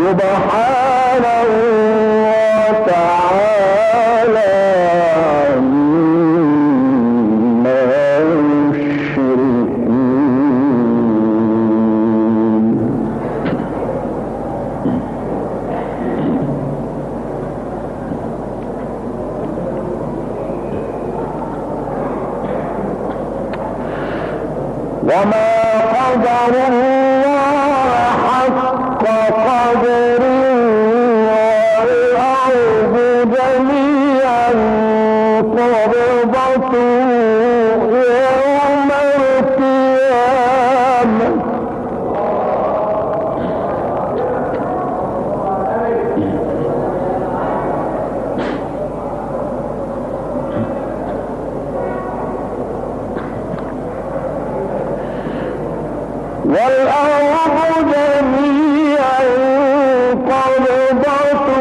سبحانه وتعالى عما يشركون. وما قدر الله حق قدره والأرض جميعا قبضته يوم القيامة والأرض جميعا قبضته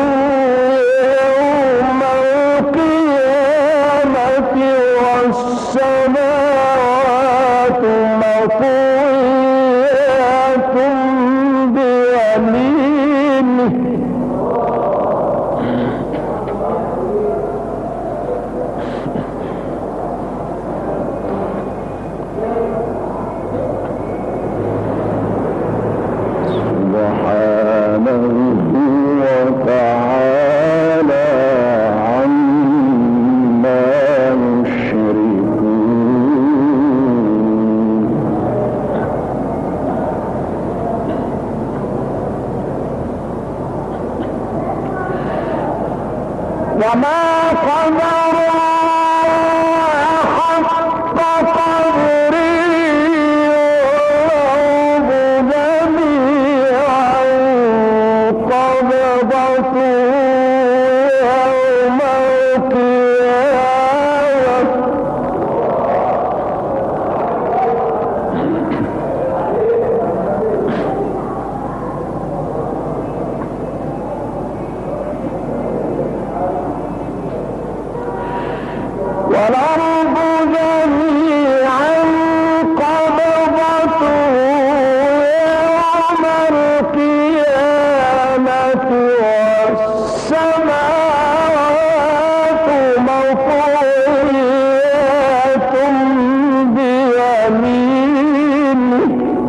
يوم القيامة والسماوات مطويات بيمينه سبحانه وتعالى عما يشركون. وما قدر الله حق قدره والأرض جميعا قبضته يوم القيامة والسماوات مطويات بيمينه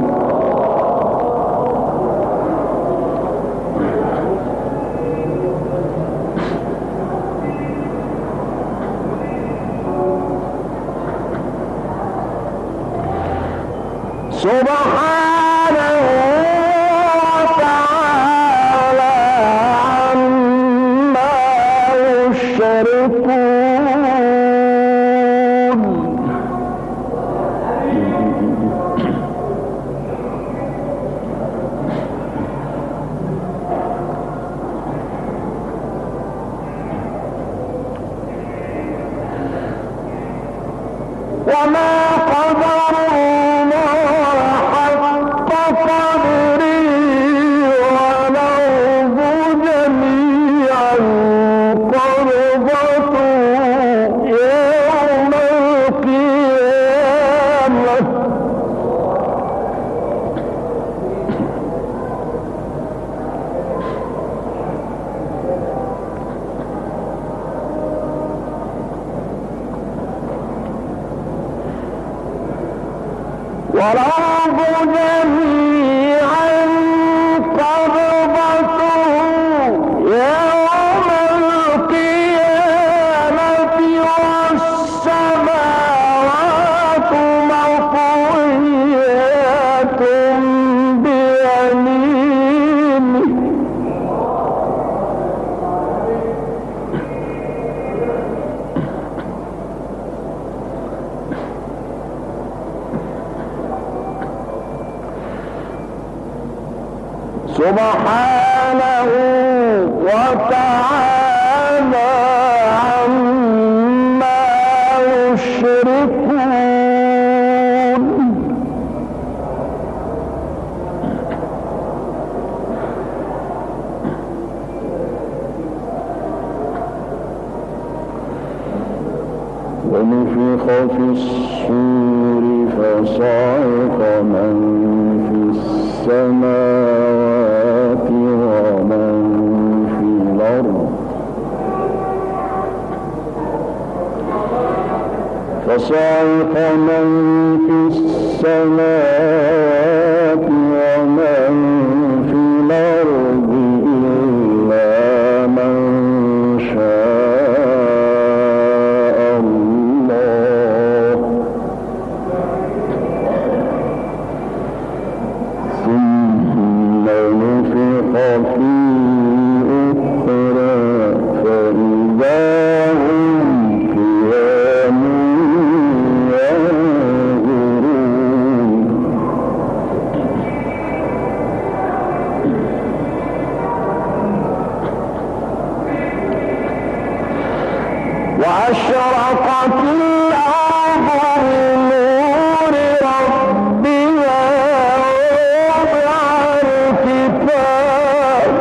سبحانه وتعالى عما يشركون. وما قدر والأرض جميعا قبضته يوم القيامة والسماوات مطويات بيمينه سبحانه وتعالى عما يشركون. ونفخ في الصور فصعق من في السماوات وصعق من في السماوات ومن في الأرض إلا من شاء الله ثم نفخ فيه أخرى فإذا هم قيام ينظرون وأشرقت الأرض بنور ربها ووضع الكتاب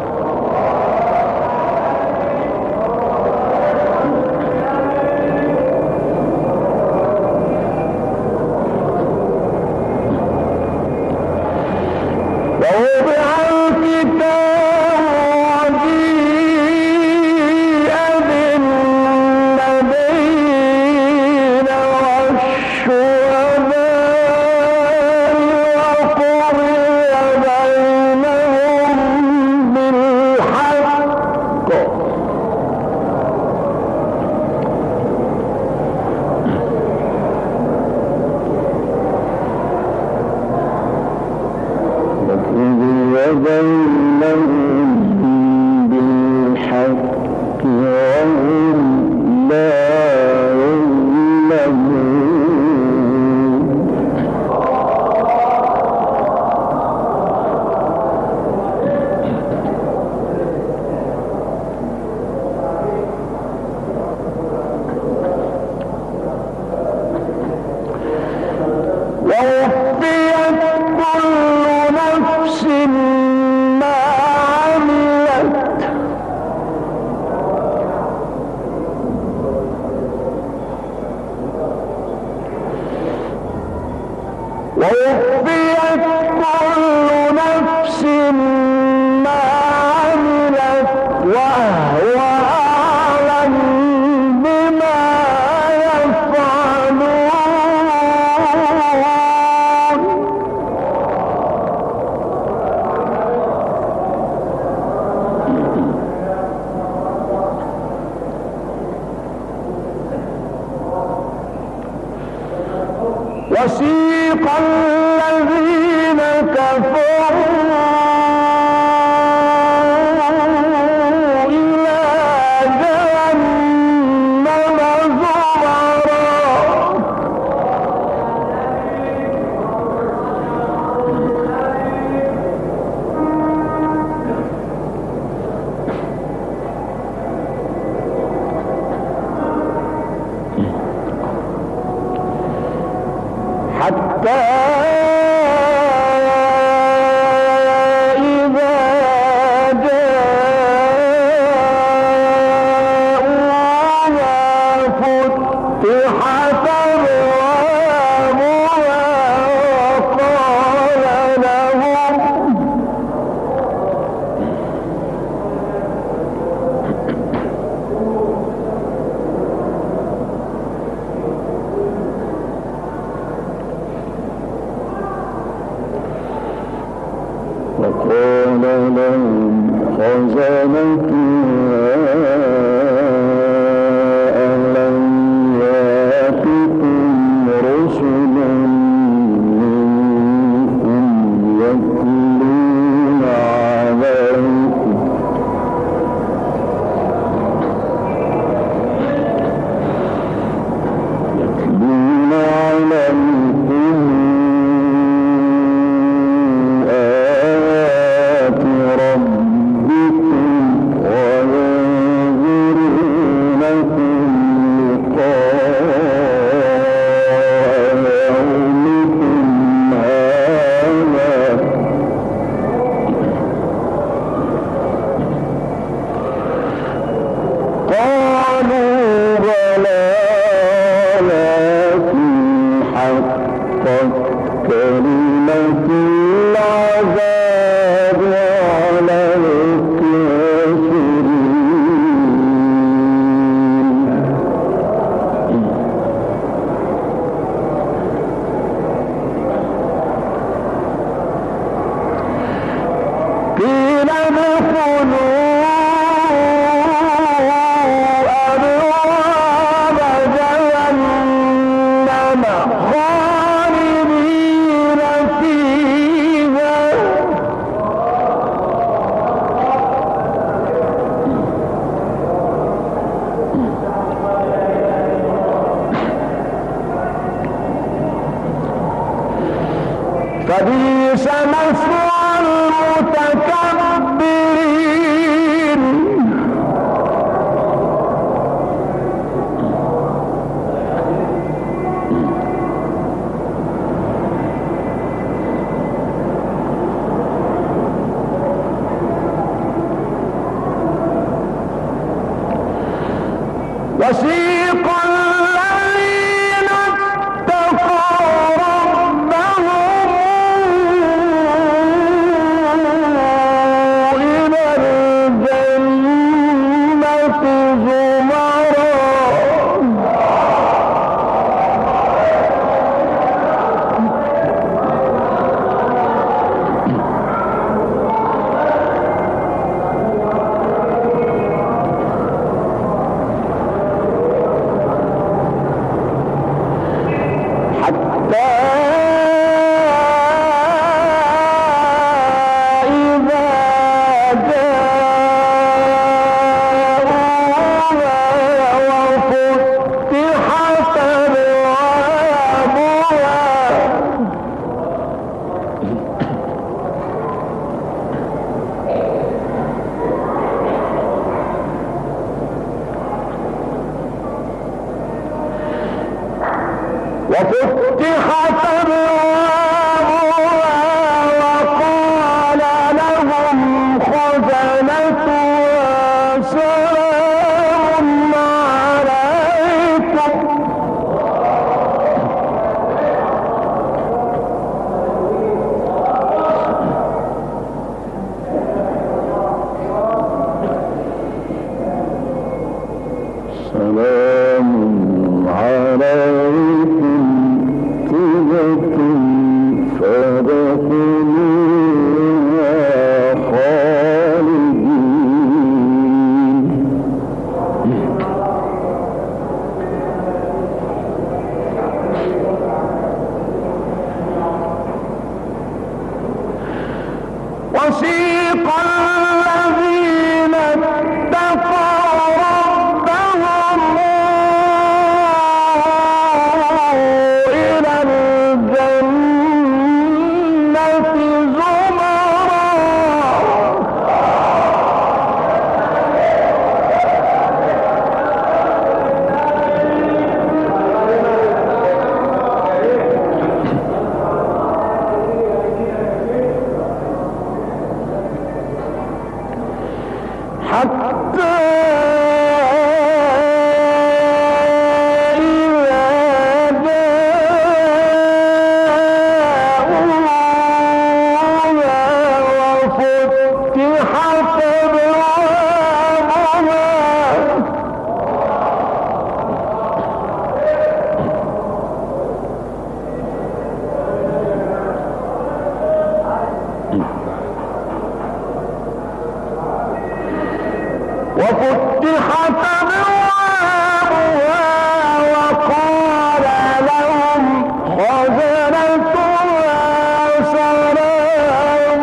وجيء بالنبيين والشهداء وقضي بينهم بالحق بينهم بالحق وهم لا يظلمون ووفيت كل نفس ما عملت ووفيت كل نفس ما عملت وهو أعلم بما يفعلون وسيق الذين كفروا إلى جهنم زمرا حتى إذا جاءوها فتحت أبوابها وقال لهم خزنتها ألم يأتكم رسل منكم يتلون عليكم آيات ربكم خالدين فيها فبئس مثوى المتكبرين وسيق الذين اتقوا ربهم إلى الجنة زمرا وفتحت أبوابها وقال لهم خزنتها سلام عليكم سلام عليكم فادخلوها خالدين وسيق الذين اتقوا ربهم إلى الجنة زمرا حتى وفتحت أبوابها وقال لهم خزنتها سلام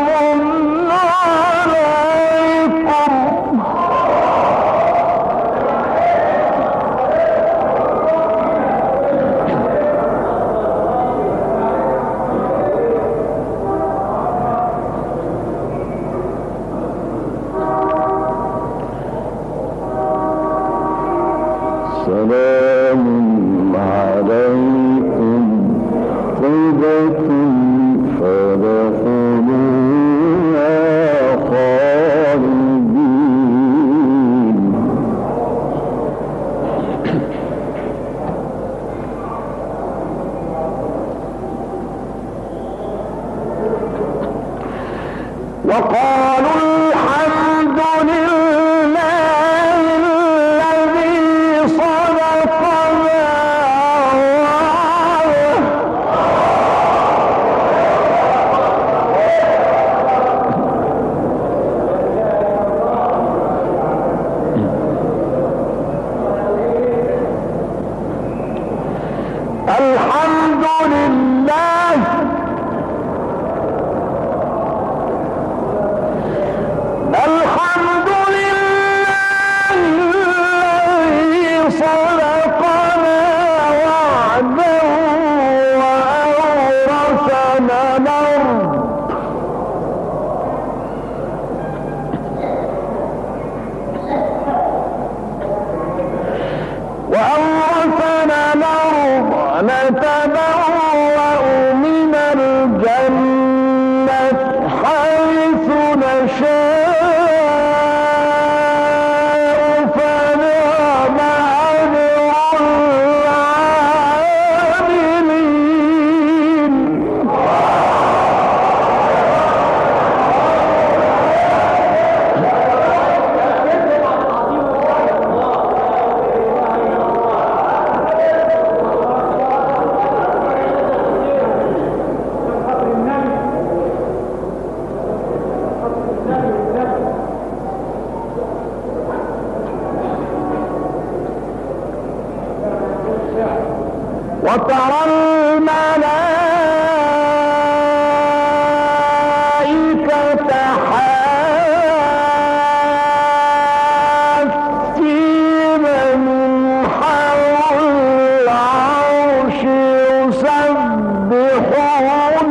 عليكم سلام عليكم طيبة فادخلوها خالدين وقالوا الحمد لله الذي صدقنا الحمد نتبوأ من الجنة حيث نشاء فنعم أجر العاملين. وترى الملائكة حافين من حول العرش يسبحون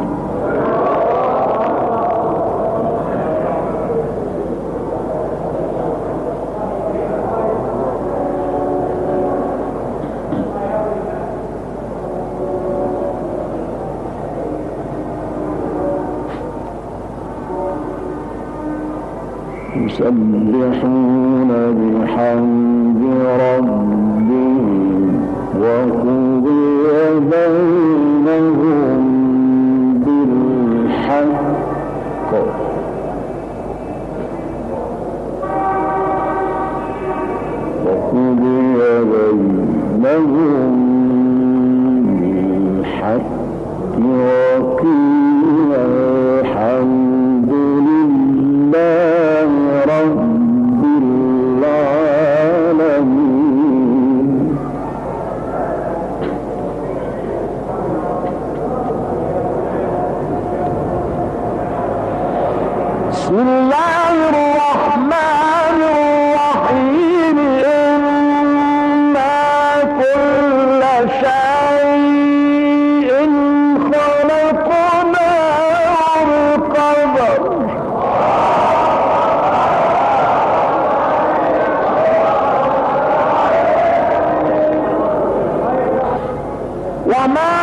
بحمد ربهم وقضي بينهم بالحق وقيل الحمد لله رب العالمين. بسم الله الرحمن الرحيم. إنا كل شيء خلقناه بقدر. وما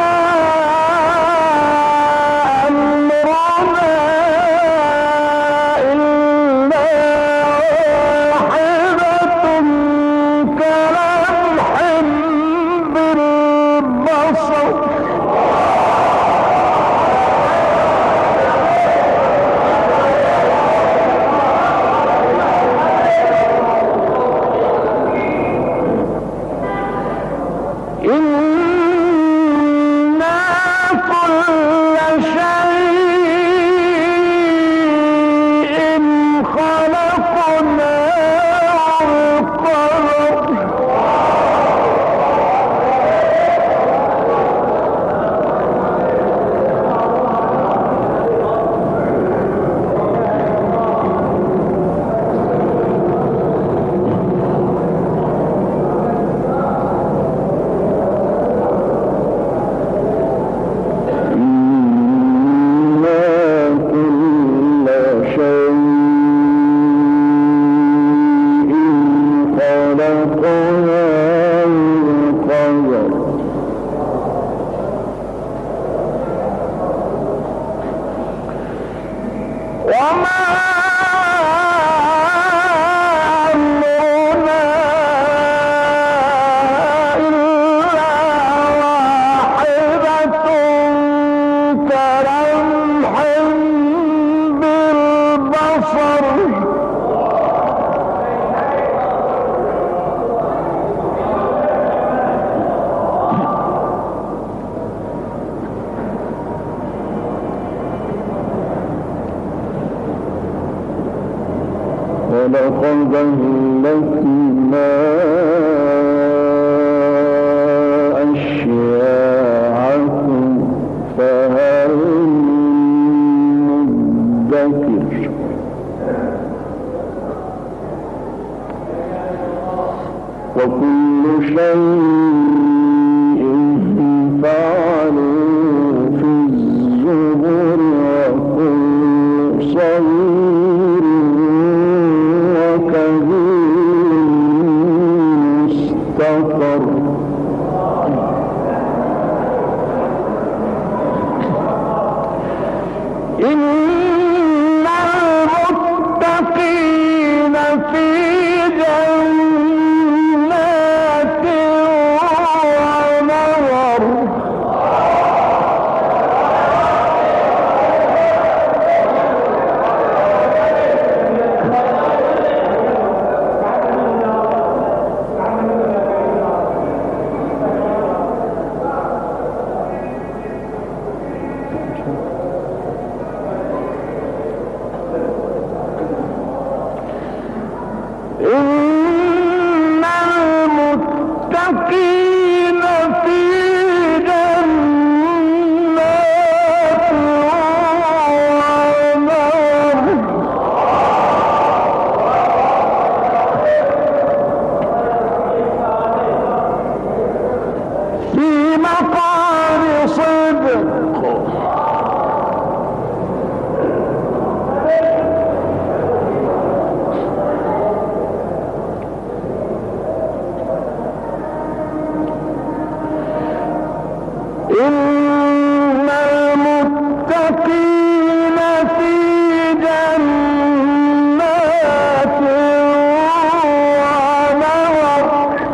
ولقد أهلكنا أشياعكم فهل من مدكر. وكل شيء فعلوا في الزبر وكل صغير وكبير مستقر. إن المتقين في جنات ونهر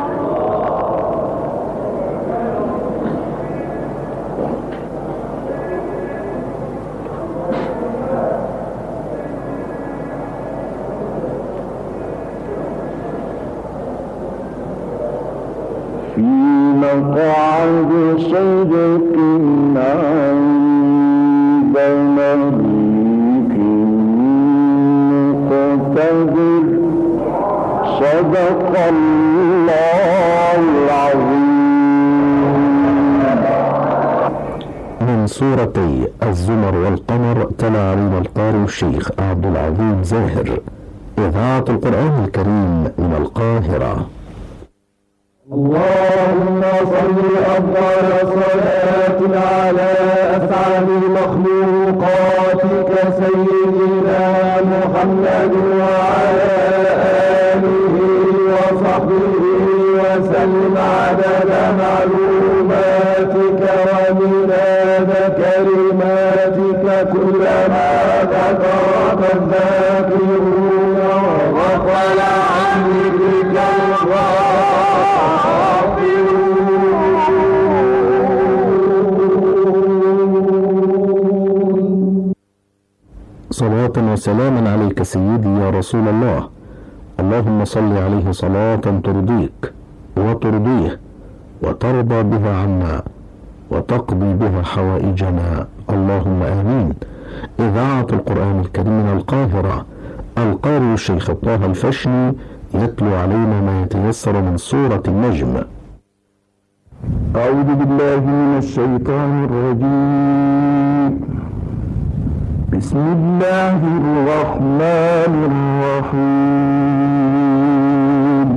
في مقعد صدق عند مليك مقتدر صدق الله العظيم. من سورتي الزمر والقمر تلا علينا القارئ الشيخ عبد العظيم زاهر. إذاعة القرآن الكريم من القاهرة. اللهم صل أفضل صلاة على أسعد مخلوقاتك سيدنا محمد وعلى آله وصحبه وسلم عدد معلوماتك ومداد كلماتك كلما ذكرك الذاكرون وغفل عن ذكرك صلاة وسلاما عليك سيدي يا رسول الله. اللهم صل عليه صلاة ترضيك وترضيه وترضى بها عنا وتقضي بها حوائجنا، اللهم آمين. إذاعة القرآن الكريم من القاهرة. القارئ الشيخ طه الفشني يتلو علينا ما يتيسر من سورة النجم. أعوذ بالله من الشيطان الرجيم. بسم الله الرحمن الرحيم.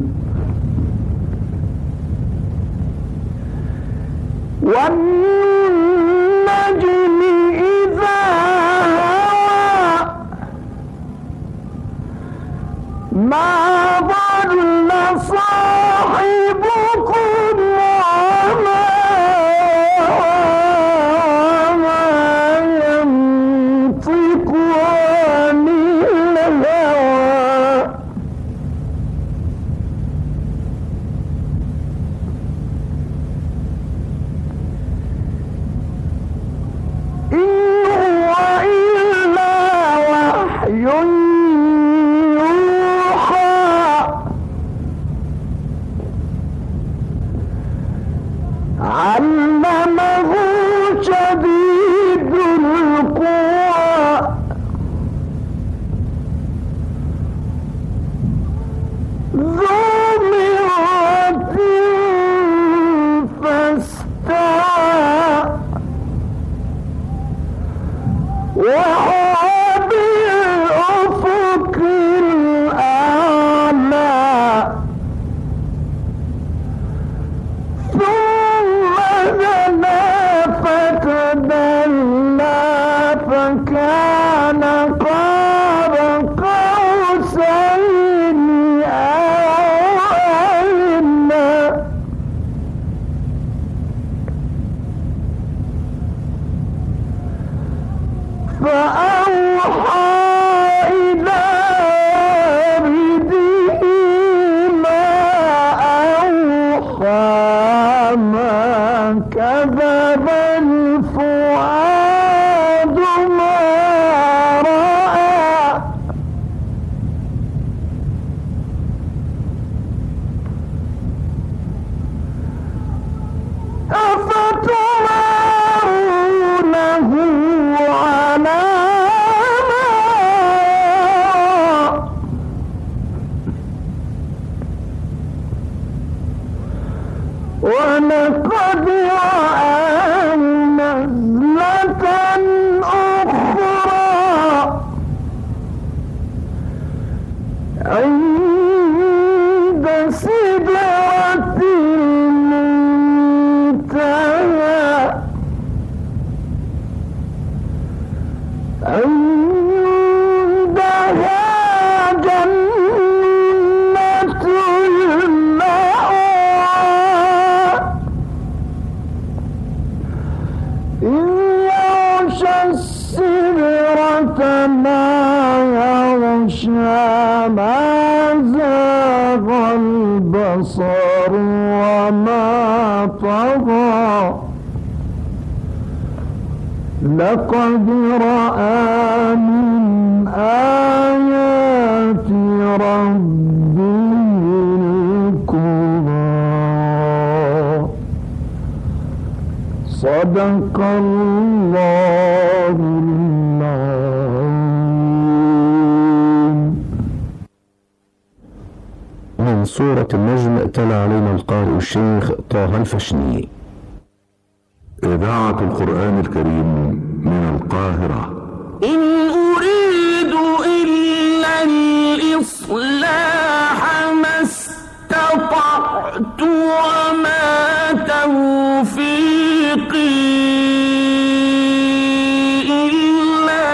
والنجم إذا هوى ما ضل صاحبكم وما ينطق عن الهوى إن هو إلا وحي علمه شديد القوى ذو مرة فاستوى وهو بالأفق الأعلى فتدلى فكان قاب قوسين أو أدنى فأوحى إلى عبده ما أوحى ما كذب الفؤاد ما رأى أفتمارونه على ما ولقد رآه نزلة إذ يغشى السدرة ما يغشى ما زاغ البصر وما طغى لقد رأى من آيات ربه الكبرى. صدق الله العظيم. من سورة النجم تلا علينا القارئ الشيخ طه الفشني. إذاعة القرآن الكريم من القاهرة. إن أريد إلا الإصلاح ما استطعت وما توفيقي إلا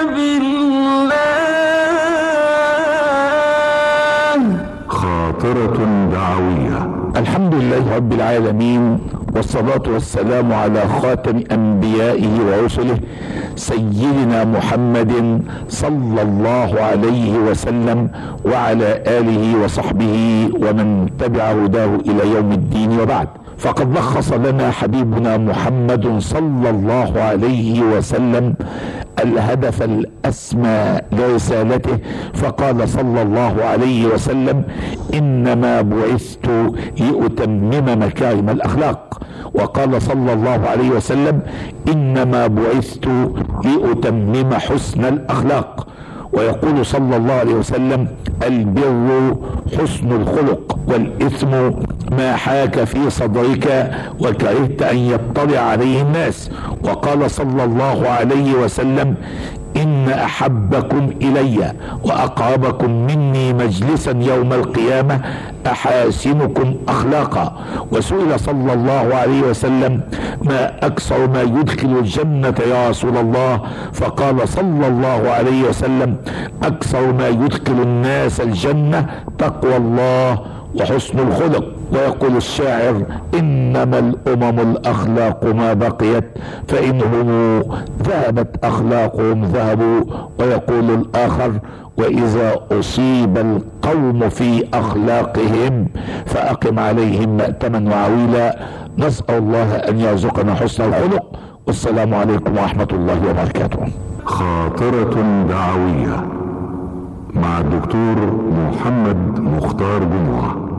بالله. خاطرة دعوية. الحمد لله رب العالمين، والصلاة والسلام على خاتم أنبيائه ورسله سيدنا محمد صلى الله عليه وسلم وعلى آله وصحبه ومن تبع هداه إلى يوم الدين، وبعد. فقد لخص لنا حبيبنا محمد صلى الله عليه وسلم الهدف الأسمى لرسالته، فقال صلى الله عليه وسلم: إنما بعثت لأتمم مكارم الأخلاق. وقال صلى الله عليه وسلم: إنما بعثت لأتمم حسن الأخلاق. ويقول صلى الله عليه وسلم: البر حسن الخلق، والإثم ما حاك في صدرك وكرهت أن يطلع عليه الناس. وقال صلى الله عليه وسلم: إن أحبكم إلي وأقربكم مني مجلسا يوم القيامة أحاسنكم أخلاقا. وسئل صلى الله عليه وسلم: ما أكثر ما يدخل الجنة يا رسول الله؟ فقال صلى الله عليه وسلم: أكثر ما يدخل الناس الجنة تقوى الله وحسن الخلق. ويقول الشاعر: إنما الأمم الأخلاق ما بقيت، فإنهم ذهبت أخلاقهم ذهبوا. ويقول الآخر: وإذا أصيب القوم في أخلاقهم فأقم عليهم مأتما وعويلا. نسأل الله أن يرزقنا حسن الخلق. والسلام عليكم ورحمة الله وبركاته. خاطرة دعوية مع الدكتور محمد مختار جمعة.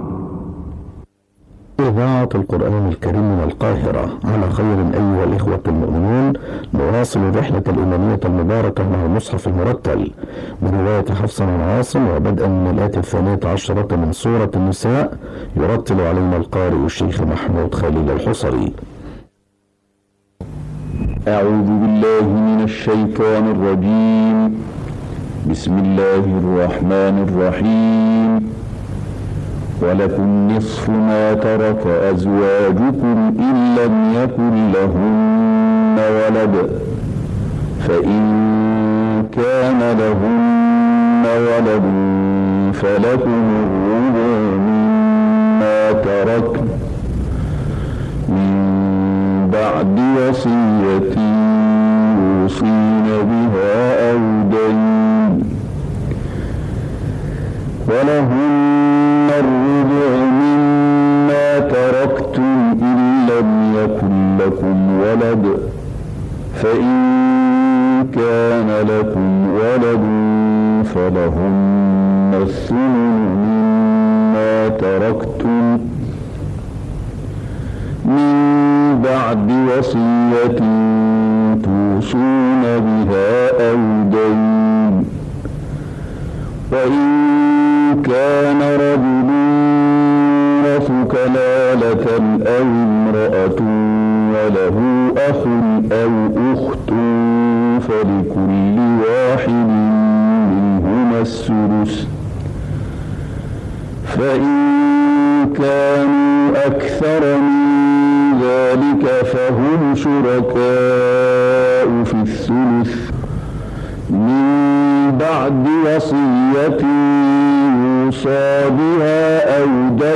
إذاعة القرآن الكريم من القاهرة. على خير أيها الإخوة المؤمنون، نواصل الرحلة الإيمانية المباركة مع المصحف المرتل برواية حفص بن عاصم، وبدءا من الآية 12 من سورة النساء يرتل علينا القارئ الشيخ محمود خليل الحصري. أعوذ بالله من الشيطان الرجيم. بسم الله الرحمن الرحيم. ولكم نصف ما ترك أزواجكم إن لم يكن لهن ولد، فإن كان لهن ولد فلكم الربع مما تركن من بعد وصية يوصين بها أو دين، ولهن الربع مما تركتم إن لم يكن لكم ولد، فإن كان لكم ولد فلهن الثمن مما تركتم من بعد وصية توصون بها أو دين. وإن كان رجل يورث كلالة أو امرأة وله أخ أو أخت فلكل واحد منهما السدس، فإن كانوا أكثر من ذلك فهم شركاء في الثلث من بعد وصية يوصى بها أو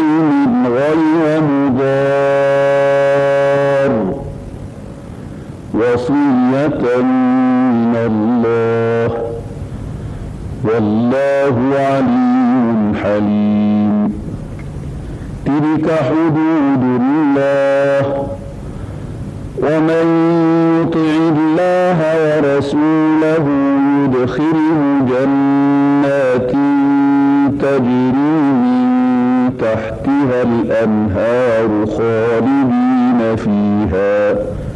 دين غير مضار، وصية من الله، والله عليم حليم. تلك حدود الله، ومن يطع الله ورسوله يدخله جنات تجري من تحتها الأنهار خالدين فيها،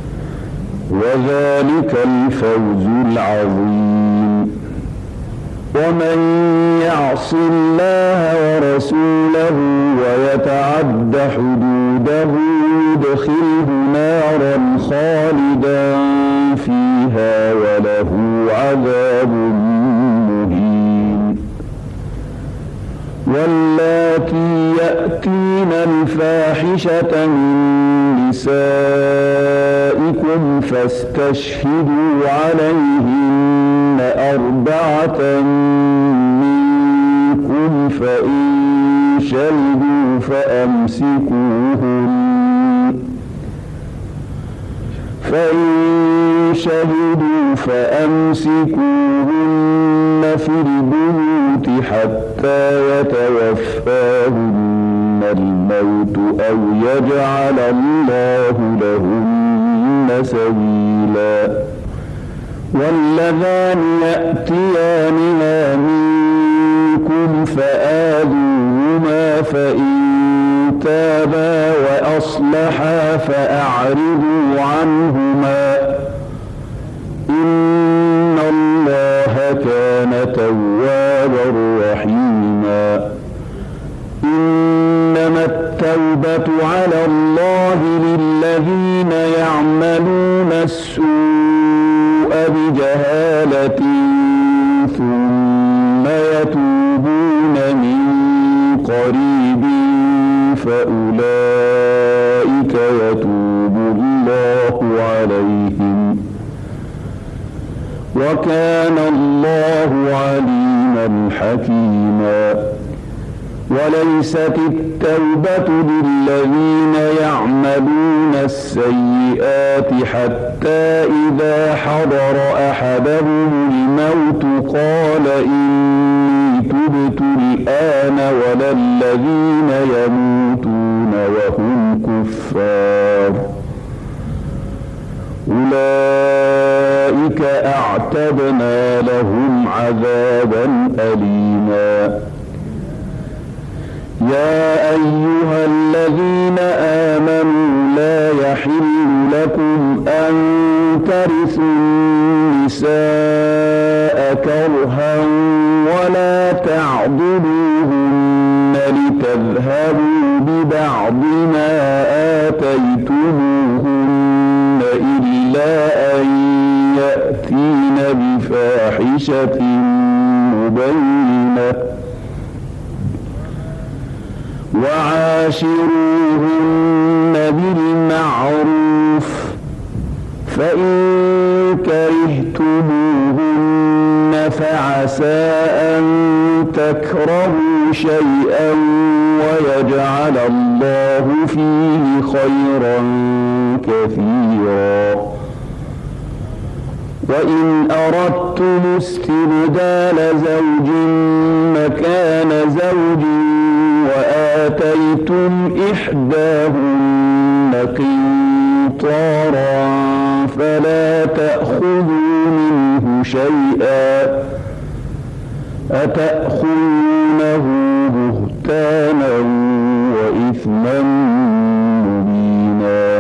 وذلك الفوز العظيم. ومن يعص الله ورسوله ويتعد حدوده يدخله نارا خالدا فيها وله عذاب مهين. واللاتي يأتين الفاحشة من نسائكم فاستشهدوا عليهن 4 منكم، فإن شهدوا فأمسكوهن في البيوت حتى يتوفاهن الموت أو يجعل الله لهن سبيلا. واللذان يأتيانها منكم فآذوهما، فإن تابا وأصلحا فأعرضوا عنهما، إن الله كان توابا رحيما. إنما التوبة على الله للذين يعملون السوء بجهالة ثم يتوبون من قريب فأولئك يتوب الله عليهم، وكان الله عليما حكيما. وليست التوبة للذين يعملون السيئات حتى إذا حضر أحدهم الموت قال إني تبت الآن، ولا الذين يموتون وهم كفار، أولئك أعتدنا لهم عذابا أليما. يا أيها الذين آمنوا لا يحل لكم أن ترثوا النساء كرها ولا تعضلوهن لتذهبوا ببعض ما آتيتموهن إلا أن يأتين بفاحشة مبينة، وعاشروهن بالمعروف، فإن كرهتموهن فعسى أن تكرهوا شيئا ويجعل الله فيه خيرا كثيرا. وإن أردتم استبدال زوج مكان زوج وآتيتم إحداهن قنطارا فلا تأخذوا منه شيئا، أتأخذونه بهتانا وإثما مبينا.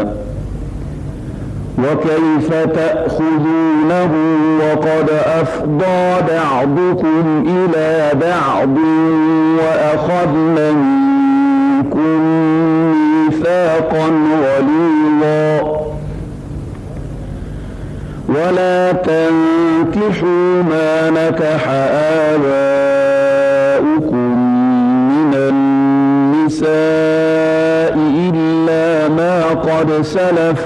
وكيف تأخذونه وقد أفضى بعضكم إلى بعض وأخذن منكم ميثاقا غليظا. ولا تنكحوا ما نكح آباؤكم من النساء إلا ما قد سلف،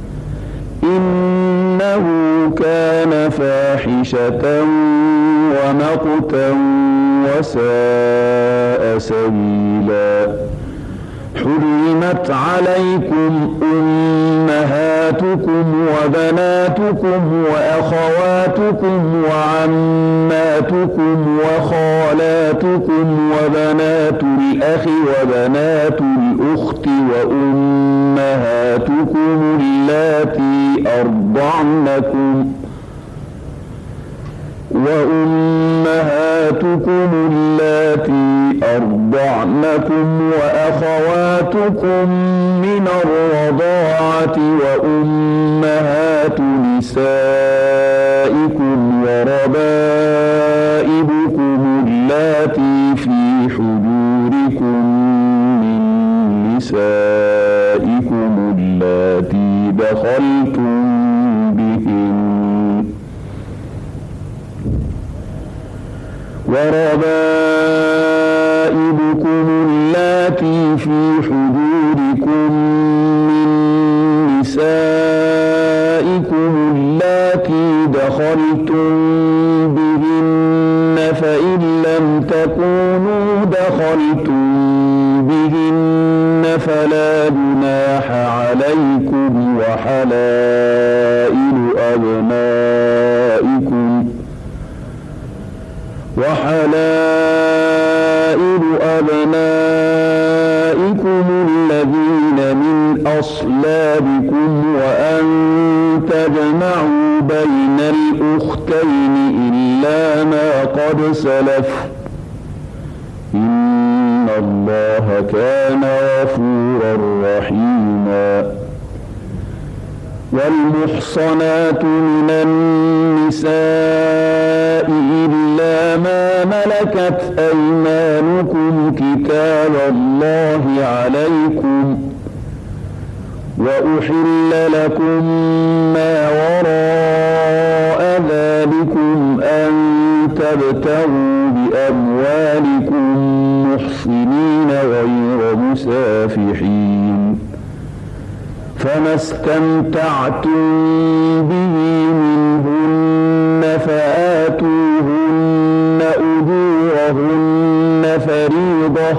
إنه كان فاحشة ومقتا وساء سبيلا. حرمت عليكم أمهاتكم وبناتكم وأخواتكم وعماتكم وخالاتكم وبنات الأخ وبنات الأخت وأمهاتكم اللاتي أرضعنكم وأخواتكم من الرضاعة وأمهات نسائكم وربائبكم اللاتي في حجوركم من نسائكم اللاتي دخلتم بهن وربائبكم اللاتي في حجوركم من نسائكم اللاتي دخلتم بهن فإن لم تكونوا دخلتم بهن فلا جناح عليكم وحلائل أبنائكم الذين من أصلابكم وأن تجمعوا بين الأختين إلا ما قد سلف إن الله كان غفورا رحيما. والمحصنات من النساء إلا ما ملكت أيمانكم كتاب الله عليكم وأحل لكم ما وراء ذلكم أن تبتغوا بأموالكم محصنين غير مسافحين فما استمتعتم به منهن فآتوهن أجورهن فريضة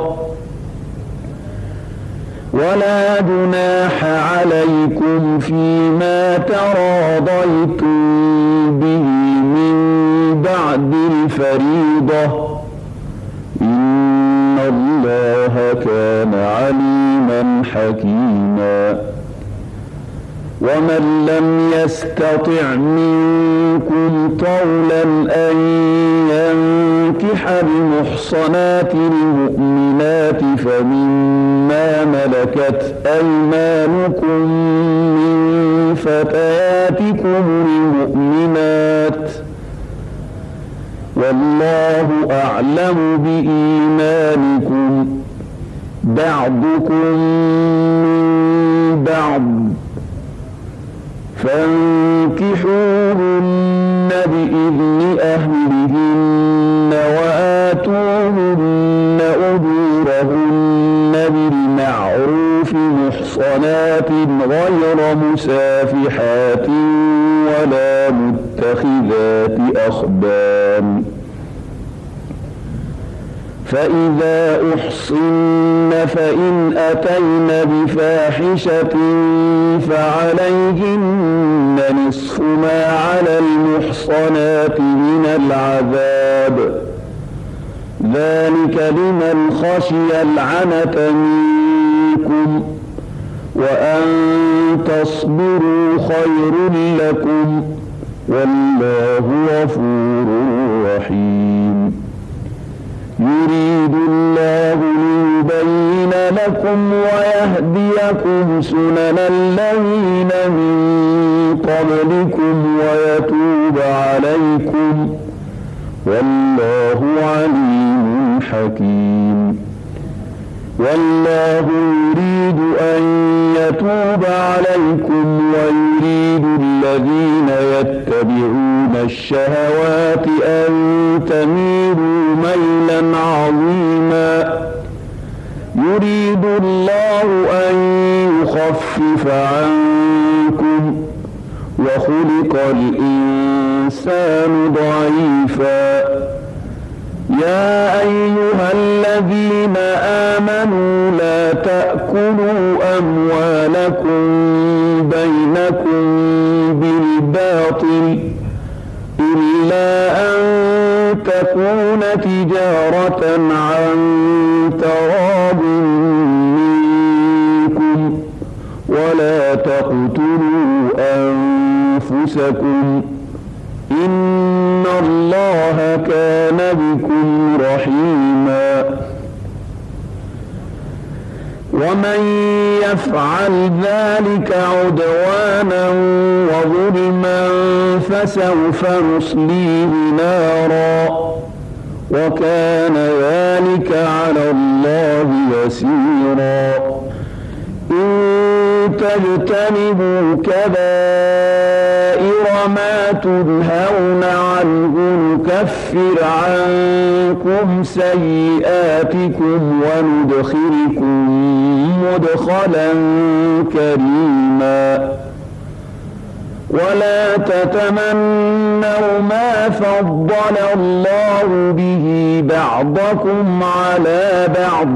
ولا جناح عليكم فيما تراضيتم به من بعد الفريضة إن الله كان عليما حكيما. ومن لم يستطع منكم طولا أن ينكح المحصنات المؤمنات فمما ملكت أيمانكم من فتياتكم المؤمنات والله أعلم بإيمانكم بعضكم من بعض فانكحوهن بإذن أهلهن وآتوهن أجورهن بالمعروف محصنات غير مسافحات ولا متخذات أخدان فإذا أحصن فإن أتين بفاحشة فعليهن نصف ما على المحصنات من العذاب ذلك لمن خشي العنة منكم وأن تصبروا خير لكم والله غفور رحيم. يريد الله ليبين لكم ويهديكم سنن الذين من قبلكم ويتوب عليكم والله عليم حكيم. والله يريد أن يتوب عليكم ويريد الذين يتبعون الشهوات أن تميلوا ميلا عظيما. يريد الله أن يخفف عنكم وخلق الإنسان ضعيفا يا أيها الذين آمنوا لا تأكلوا أموالكم بينكم بالباطل إلا أن تكون تجارة عن تراض منكم ولا تقتلوا أنفسكم إن الله كان بكم رحيما ومن يفعل ذلك عدوانا وظلما فسوف نصليه نارا وكان ذلك على الله يسيرا إن تجتنبوا كبائر ما تنهون عنه نكفر عنكم سيئاتكم وندخلكم مدخلا كريما ولا تتمنوا ما فضل الله به بعضكم على بعض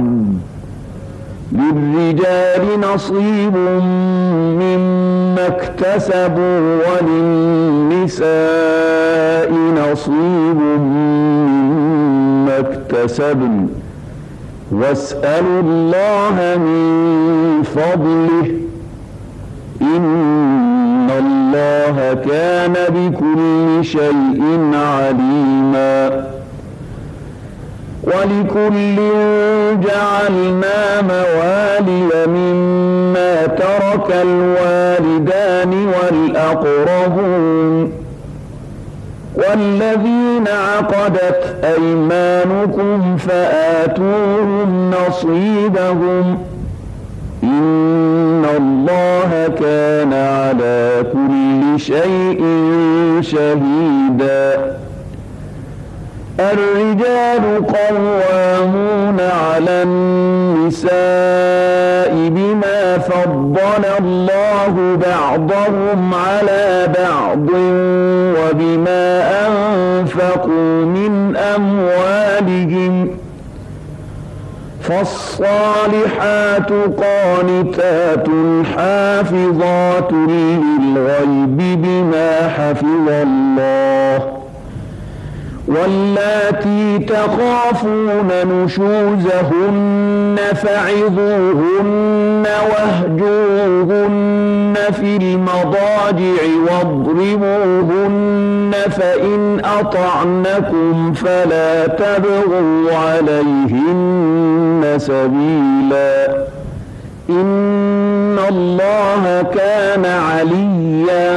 للرجال نصيب مما اكتسبوا وللنساء نصيب مما اكتسبن واسألوا الله من فضله إن الله كان بكل شيء عليما ولكل جعلنا موالي مما ترك الوالدان والأقربون والذين عقدت أيمانكم فآتوهم نصيبهم إن الله كان على كل شيء شهيدا الرجال قوامون على النساء بما فضل الله بعضهم على بعض وبما أنفقوا من أموالهم فالصالحات قانتات حافظات للغيب بما حفظ الله واللاتي تخافون نشوزهن فعظوهن واهجوهن في المضاجع واضربوهن فإن أطعنكم فلا تبغوا عليهن سبيلا إن الله كان عليا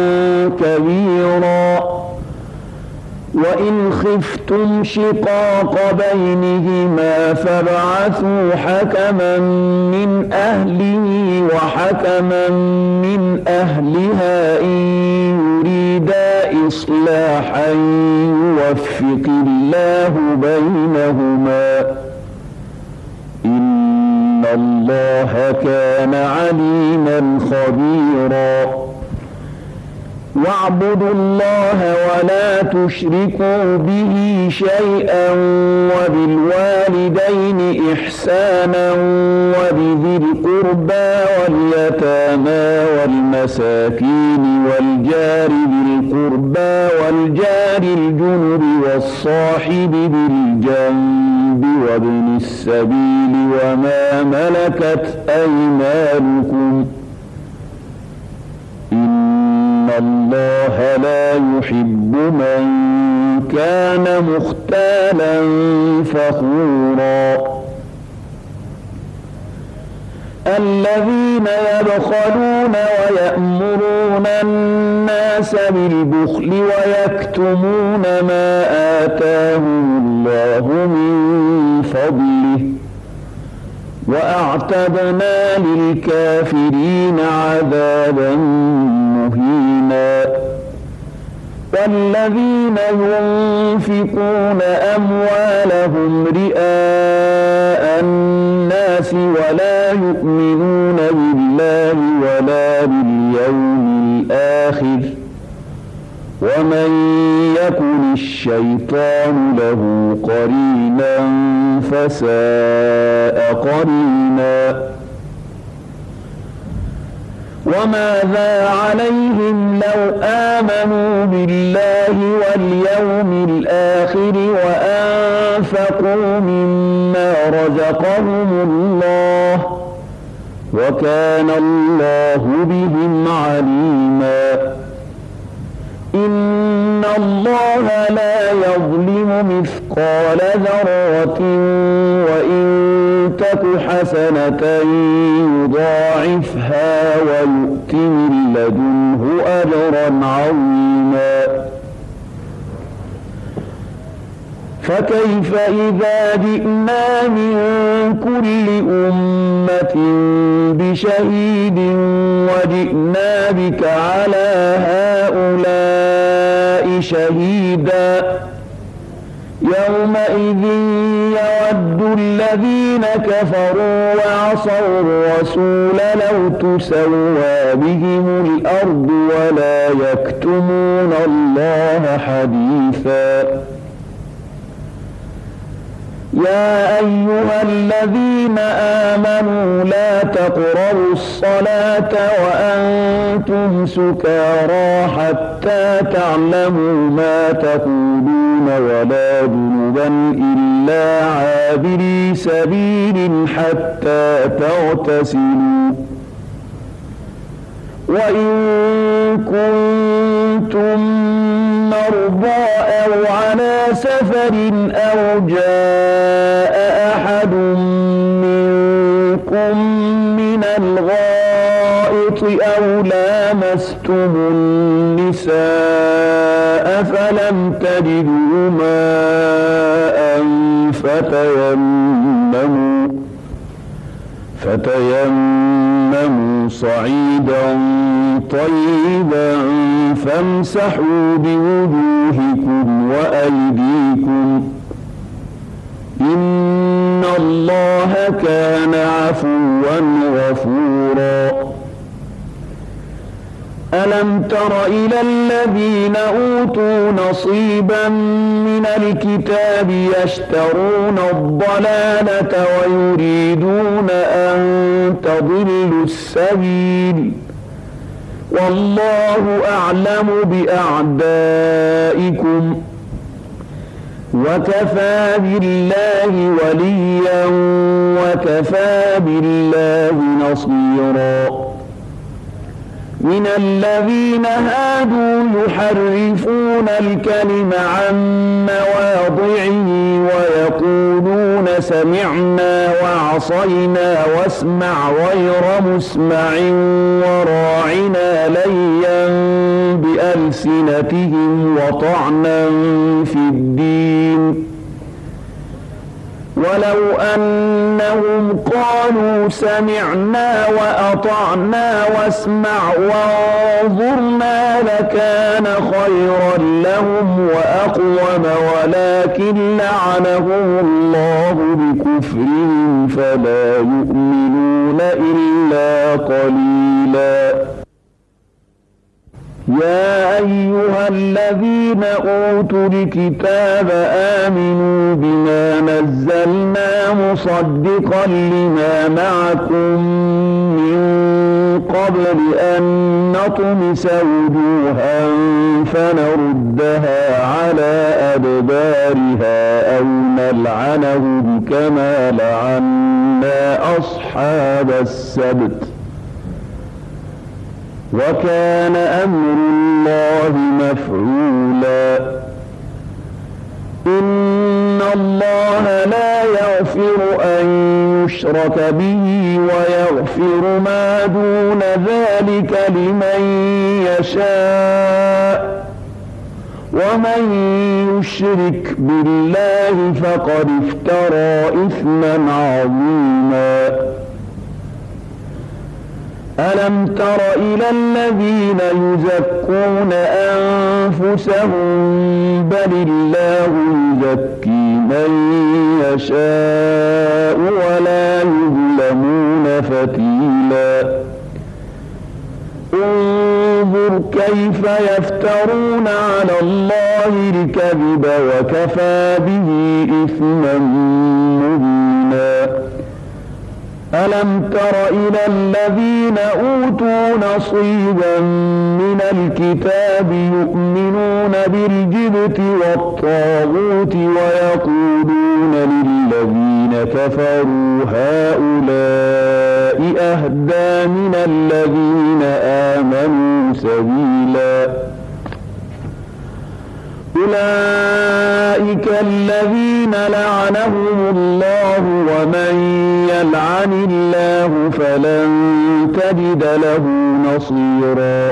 كبيرا وإن خفتم شقاق بينهما فابعثوا حكما من أهله وحكما من أهلها إن يريدا إصلاحا يوفق الله بينهما إن الله كان عليما خبيرا واعبدوا الله ولا تشركوا به شيئا وبالوالدين إحسانا وبذي القربى واليتامى والمساكين والجار ذي القربى والجار الجنب والصاحب بالجنب وابن السبيل وما ملكت أيمانكم الله لا يحب من كان مختالا فخورا الذين يبخلون ويأمرون الناس بالبخل ويكتمون ما آتاهم الله من فضله وأعتدنا للكافرين عذابا مهينا والذين ينفقون أموالهم رئاء الناس ولا يؤمنون بالله ولا باليوم الآخر ومن يكن الشيطان له قرينا فساء قرينا. وماذا عليهم لو آمنوا بالله واليوم الآخر وأنفقوا مما رزقهم الله وكان الله بهم عليما. إن الله لا يظلم مثقال ذرة وإن تك حسنة يضاعفها ويؤت من لدنه أجرا عظيما. فكيف إذا جئنا من كل أمة بشهيد وجئنا بك على هؤلاء شهيدا. يومئذ يود الذين كفروا وعصوا الرسول لو تسوى بهم الأرض ولا يكتمون الله حديثا. يا أيها الذين آمنوا لا تقربوا الصلاة وأنتم سكارى حتى تعلموا ما تقولون ولا جنبا إلا عابري سبيل حتى تغتسلوا. وإن كنتم مرضى أو على سفر أو جاء أحد منكم من الغائط أو لامستم النساء فلم تجدوا ماء فتيمموا صعيدا طيبا فامسحوا بوجوهكم وأيديكم إن الله كان عفوا غفورا. ألم تر إلى الذين أوتوا نصيبا من الكتاب يشترون الضلالة ويريدون أن تضلوا السبيل والله أعلم بأعدائكم وكفى بالله وليا وكفى بالله نصيرا. من الذين هادوا يحرفون الكلم عن مواضعه ويقولون سمعنا وعصينا واسمع غير مسمع وراعنا ليا بألسنتهم وطعنا في الدين. ولو أنهم قالوا سمعنا وأطعنا واسمع وانظرنا لكان خيرا لهم وأقوم ولكن لعنهم الله بكفرهم فلا يؤمنون إلا قليلا. يا أيها الذين أوتوا الكتاب آمنوا بما نزلنا مصدقا لما معكم من قبل أن نطمس وجوها فنردها على أدبارها أو نلعنهم كما لعنا أصحاب السبت وكان أمر الله مفعولا. إن الله لا يغفر أن يشرك به ويغفر ما دون ذلك لمن يشاء ومن يشرك بالله فقد افترى إثما عظيما. ألم تر إلى الذين يزكون أنفسهم بل الله يزكي من يشاء ولا يظلمون فتيلا. انظر كيف يفترون على الله الكذب وكفى به إثما مبينا ألم تر إلى الذين أوتوا نصيبا من الكتاب يؤمنون بالجبت والطاغوت ويقولون للذين كفروا هؤلاء أهدى من الذين آمنوا سبيلا أولئك الذين لعنهم الله ومن يلعن الله فلن تجد له نصيرا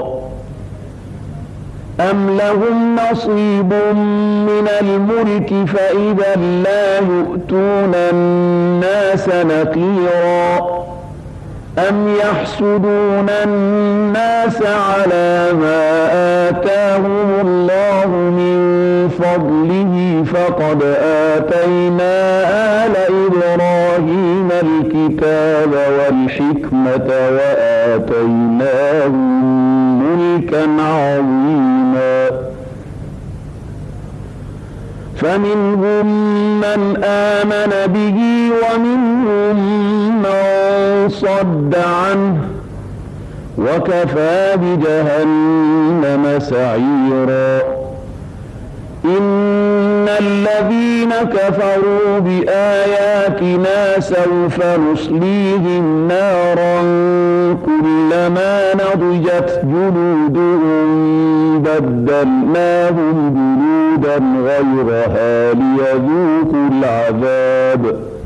أم لهم نصيب من الملك فإذا لا يؤتون الناس نقيرا أم يحسدون الناس على ما آتاهم الله من فضله فقد آتينا آل إبراهيم الكتاب والحكمة وآتيناهم ملكا عظيما فمنهم من آمن به ومنهم من صد عنه وكفى بجهنم سعيرا إن الذين كفروا بآياتنا سوف نصليهم نارا كلما نضجت جلودهم بدلناهم جلودا غيرها ليذوقوا العذاب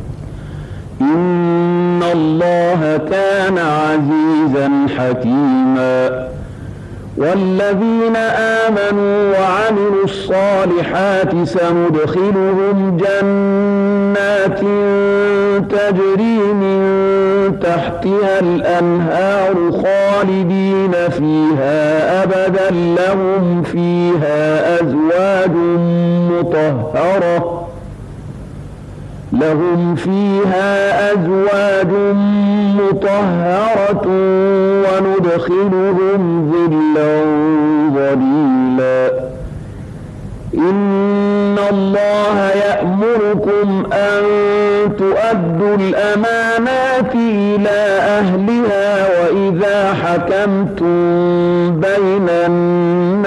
إن الله كان عزيزا حكيما والذين آمنوا وعملوا الصالحات سندخلهم جنات تجري من تحتها الأنهار خالدين فيها أبدا لهم فيها أزواج مطهرة وندخلهم ظلا ظليلا إن الله يأمركم أن تؤدوا الأمانات إلى أهلها وإذا حكمتم